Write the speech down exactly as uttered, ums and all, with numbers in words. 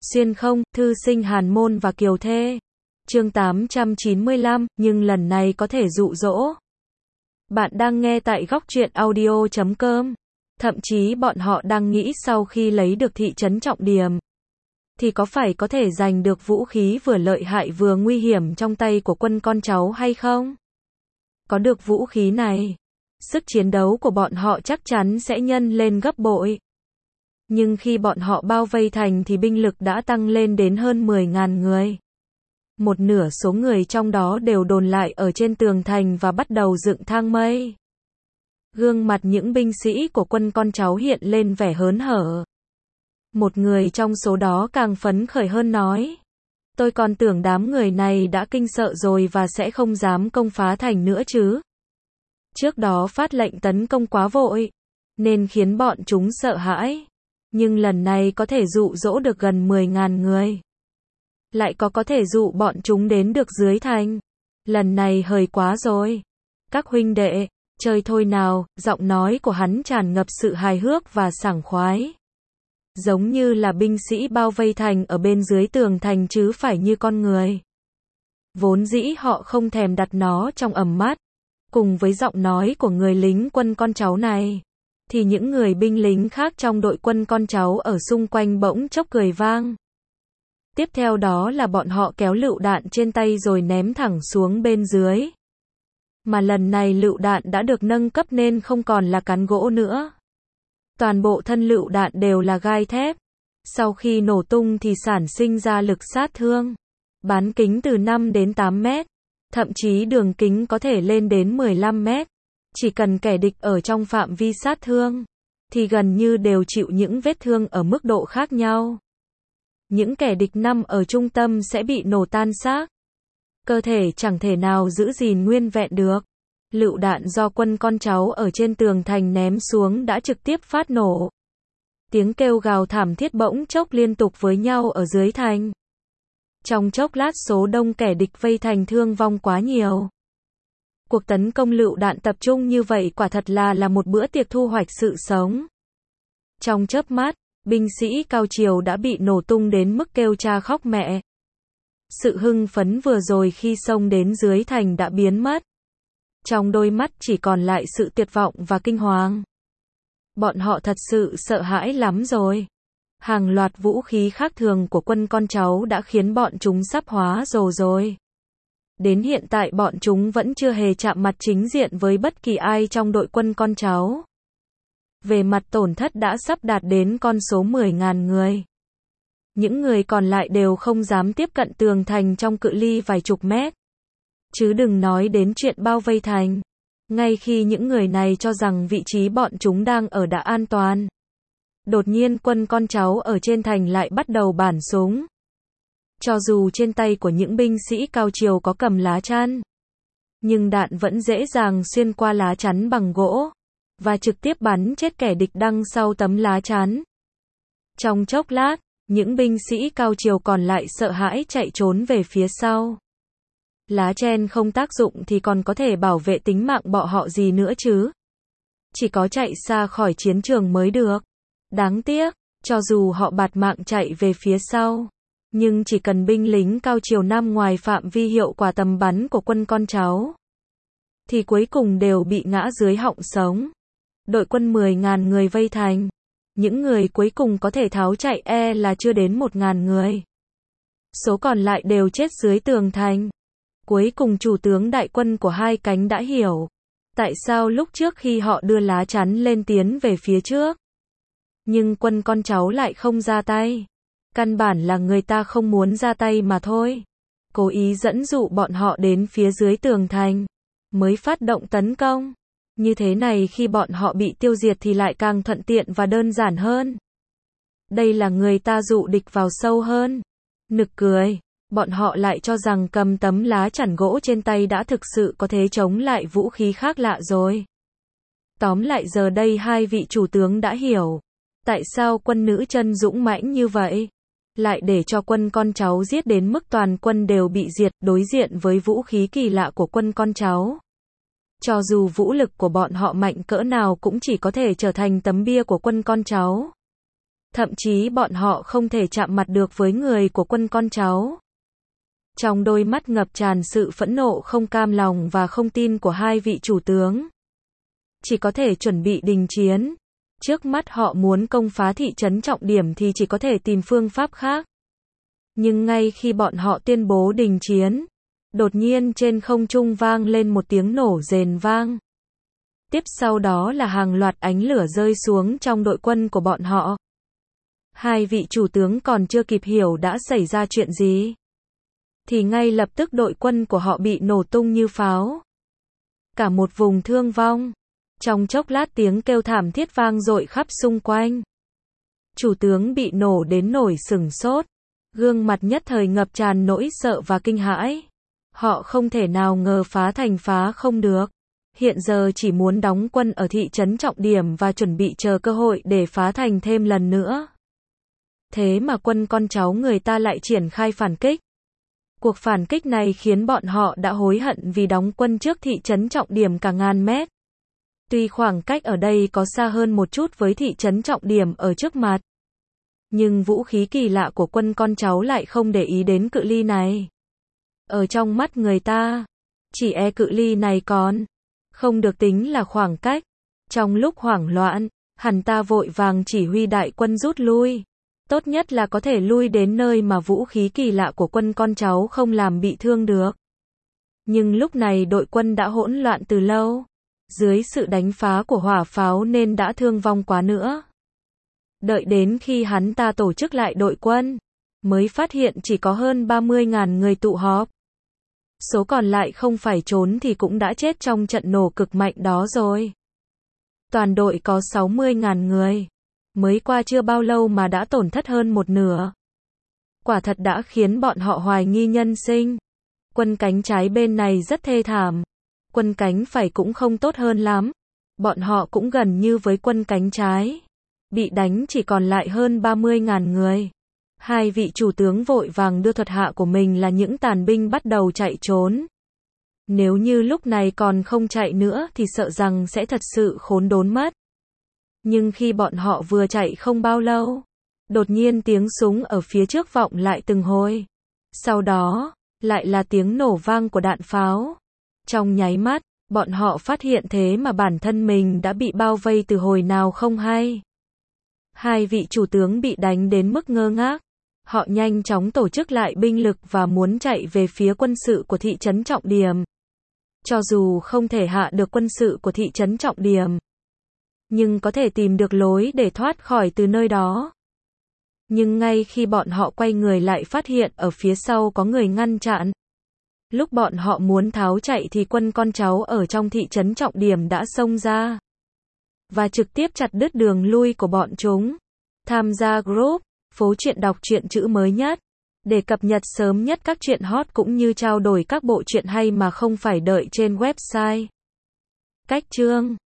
Xuyên không, thư sinh Hàn Môn và Kiều Thê. Chương tám trăm chín mươi lăm, nhưng lần này có thể dụ dỗ. Bạn đang nghe tại góc truyện audio chấm com. Thậm chí bọn họ đang nghĩ sau khi lấy được thị trấn trọng điểm, thì có phải có thể giành được vũ khí vừa lợi hại vừa nguy hiểm trong tay của quân con cháu hay không? Có được vũ khí này, sức chiến đấu của bọn họ chắc chắn sẽ nhân lên gấp bội. Nhưng khi bọn họ bao vây thành thì binh lực đã tăng lên đến hơn mười nghìn người. Một nửa số người trong đó đều đồn lại ở trên tường thành và bắt đầu dựng thang mây. Gương mặt những binh sĩ của quân con cháu hiện lên vẻ hớn hở. Một người trong số đó càng phấn khởi hơn nói: tôi còn tưởng đám người này đã kinh sợ rồi và sẽ không dám công phá thành nữa chứ. Trước đó phát lệnh tấn công quá vội, nên khiến bọn chúng sợ hãi. Nhưng lần này có thể dụ dỗ được gần mười nghìn người. Lại có có thể dụ bọn chúng đến được dưới thành. Lần này hời quá rồi. Các huynh đệ, chơi thôi nào, giọng nói của hắn tràn ngập sự hài hước và sảng khoái. Giống như là binh sĩ bao vây thành ở bên dưới tường thành chứ phải như con người. Vốn dĩ họ không thèm đặt nó trong ầm mắt. Cùng với giọng nói của người lính quân con cháu này, thì những người binh lính khác trong đội quân con cháu ở xung quanh bỗng chốc cười vang. Tiếp theo đó là bọn họ kéo lựu đạn trên tay rồi ném thẳng xuống bên dưới. Mà lần này lựu đạn đã được nâng cấp nên không còn là cán gỗ nữa. Toàn bộ thân lựu đạn đều là gai thép. Sau khi nổ tung thì sản sinh ra lực sát thương. Bán kính từ năm đến tám mét. Thậm chí đường kính có thể lên đến mười lăm mét. Chỉ cần kẻ địch ở trong phạm vi sát thương, thì gần như đều chịu những vết thương ở mức độ khác nhau. Những kẻ địch nằm ở trung tâm sẽ bị nổ tan xác. Cơ thể chẳng thể nào giữ gìn nguyên vẹn được. Lựu đạn do quân con cháu ở trên tường thành ném xuống đã trực tiếp phát nổ. Tiếng kêu gào thảm thiết bỗng chốc liên tục với nhau ở dưới thành. Trong chốc lát số đông kẻ địch vây thành thương vong quá nhiều. Cuộc tấn công lựu đạn tập trung như vậy quả thật là là một bữa tiệc thu hoạch sự sống. Trong chớp mắt, binh sĩ cao triều đã bị nổ tung đến mức kêu cha khóc mẹ. Sự hưng phấn vừa rồi khi xông đến dưới thành đã biến mất. Trong đôi mắt chỉ còn lại sự tuyệt vọng và kinh hoàng. Bọn họ thật sự sợ hãi lắm rồi. Hàng loạt vũ khí khác thường của quân con cháu đã khiến bọn chúng sắp hóa rồ rồi. Đến hiện tại bọn chúng vẫn chưa hề chạm mặt chính diện với bất kỳ ai trong đội quân con cháu. Về mặt tổn thất đã sắp đạt đến con số mười nghìn người. Những người còn lại đều không dám tiếp cận tường thành trong cự ly vài chục mét. Chứ đừng nói đến chuyện bao vây thành. Ngay khi những người này cho rằng vị trí bọn chúng đang ở đã an toàn, đột nhiên quân con cháu ở trên thành lại bắt đầu bắn súng. Cho dù trên tay của những binh sĩ cao triều có cầm lá chắn, nhưng đạn vẫn dễ dàng xuyên qua lá chắn bằng gỗ, và trực tiếp bắn chết kẻ địch đằng sau tấm lá chắn. Trong chốc lát, những binh sĩ cao triều còn lại sợ hãi chạy trốn về phía sau. Lá chắn không tác dụng thì còn có thể bảo vệ tính mạng bọn họ gì nữa chứ. Chỉ có chạy xa khỏi chiến trường mới được. Đáng tiếc, cho dù họ bạt mạng chạy về phía sau, nhưng chỉ cần binh lính cao triều nằm ngoài phạm vi hiệu quả tầm bắn của quân con cháu, thì cuối cùng đều bị ngã dưới họng sống. Đội quân mười nghìn người vây thành. Những người cuối cùng có thể tháo chạy e là chưa đến một nghìn người. Số còn lại đều chết dưới tường thành. Cuối cùng chủ tướng đại quân của hai cánh đã hiểu tại sao lúc trước khi họ đưa lá chắn lên tiến về phía trước, nhưng quân con cháu lại không ra tay. Căn bản là người ta không muốn ra tay mà thôi. Cố ý dẫn dụ bọn họ đến phía dưới tường thành, mới phát động tấn công. Như thế này khi bọn họ bị tiêu diệt thì lại càng thuận tiện và đơn giản hơn. Đây là người ta dụ địch vào sâu hơn. Nực cười, bọn họ lại cho rằng cầm tấm lá chắn gỗ trên tay đã thực sự có thể chống lại vũ khí khác lạ rồi. Tóm lại giờ đây hai vị chủ tướng đã hiểu tại sao quân nữ chân dũng mãnh như vậy, lại để cho quân con cháu giết đến mức toàn quân đều bị diệt. Đối diện với vũ khí kỳ lạ của quân con cháu, cho dù vũ lực của bọn họ mạnh cỡ nào cũng chỉ có thể trở thành tấm bia của quân con cháu. Thậm chí bọn họ không thể chạm mặt được với người của quân con cháu. Trong đôi mắt ngập tràn sự phẫn nộ không cam lòng và không tin của hai vị chủ tướng. Chỉ có thể chuẩn bị đình chiến. Trước mắt họ muốn công phá thị trấn trọng điểm thì chỉ có thể tìm phương pháp khác. Nhưng ngay khi bọn họ tuyên bố đình chiến, đột nhiên trên không trung vang lên một tiếng nổ rền vang. Tiếp sau đó là hàng loạt ánh lửa rơi xuống trong đội quân của bọn họ. Hai vị chủ tướng còn chưa kịp hiểu đã xảy ra chuyện gì, thì ngay lập tức đội quân của họ bị nổ tung như pháo. Cả một vùng thương vong. Trong chốc lát tiếng kêu thảm thiết vang dội khắp xung quanh. Chủ tướng bị nổ đến nổi sửng sốt. Gương mặt nhất thời ngập tràn nỗi sợ và kinh hãi. Họ không thể nào ngờ phá thành phá không được. Hiện giờ chỉ muốn đóng quân ở thị trấn trọng điểm và chuẩn bị chờ cơ hội để phá thành thêm lần nữa. Thế mà quân con cháu người ta lại triển khai phản kích. Cuộc phản kích này khiến bọn họ đã hối hận vì đóng quân trước thị trấn trọng điểm cả ngàn mét. Tuy khoảng cách ở đây có xa hơn một chút với thị trấn trọng điểm ở trước mặt, nhưng vũ khí kỳ lạ của quân con cháu lại không để ý đến cự ly này. Ở trong mắt người ta, chỉ e cự ly này còn không được tính là khoảng cách. Trong lúc hoảng loạn, hắn ta vội vàng chỉ huy đại quân rút lui. Tốt nhất là có thể lui đến nơi mà vũ khí kỳ lạ của quân con cháu không làm bị thương được. Nhưng lúc này đội quân đã hỗn loạn từ lâu. Dưới sự đánh phá của hỏa pháo nên đã thương vong quá nữa. Đợi đến khi hắn ta tổ chức lại đội quân, mới phát hiện chỉ có hơn ba mươi nghìn người tụ họp. Số còn lại không phải trốn thì cũng đã chết trong trận nổ cực mạnh đó rồi. Toàn đội có sáu mươi nghìn người. Mới qua chưa bao lâu mà đã tổn thất hơn một nửa. Quả thật đã khiến bọn họ hoài nghi nhân sinh. Quân cánh trái bên này rất thê thảm. Quân cánh phải cũng không tốt hơn lắm. Bọn họ cũng gần như với quân cánh trái. Bị đánh chỉ còn lại hơn ba mươi nghìn người. Hai vị chủ tướng vội vàng đưa thuộc hạ của mình là những tàn binh bắt đầu chạy trốn. Nếu như lúc này còn không chạy nữa thì sợ rằng sẽ thật sự khốn đốn mất. Nhưng khi bọn họ vừa chạy không bao lâu, đột nhiên tiếng súng ở phía trước vọng lại từng hồi. Sau đó, lại là tiếng nổ vang của đạn pháo. Trong nháy mắt, bọn họ phát hiện thế mà bản thân mình đã bị bao vây từ hồi nào không hay. Hai vị chủ tướng bị đánh đến mức ngơ ngác. Họ nhanh chóng tổ chức lại binh lực và muốn chạy về phía quân sự của thị trấn trọng điểm. Cho dù không thể hạ được quân sự của thị trấn trọng điểm, nhưng có thể tìm được lối để thoát khỏi từ nơi đó. Nhưng ngay khi bọn họ quay người lại phát hiện ở phía sau có người ngăn chặn. Lúc bọn họ muốn tháo chạy thì quân con cháu ở trong thị trấn trọng điểm đã xông ra và trực tiếp chặt đứt đường lui của bọn chúng. Tham gia group Phố Truyện đọc truyện chữ mới nhất để cập nhật sớm nhất các truyện hot cũng như trao đổi các bộ truyện hay mà không phải đợi trên website. Cách chương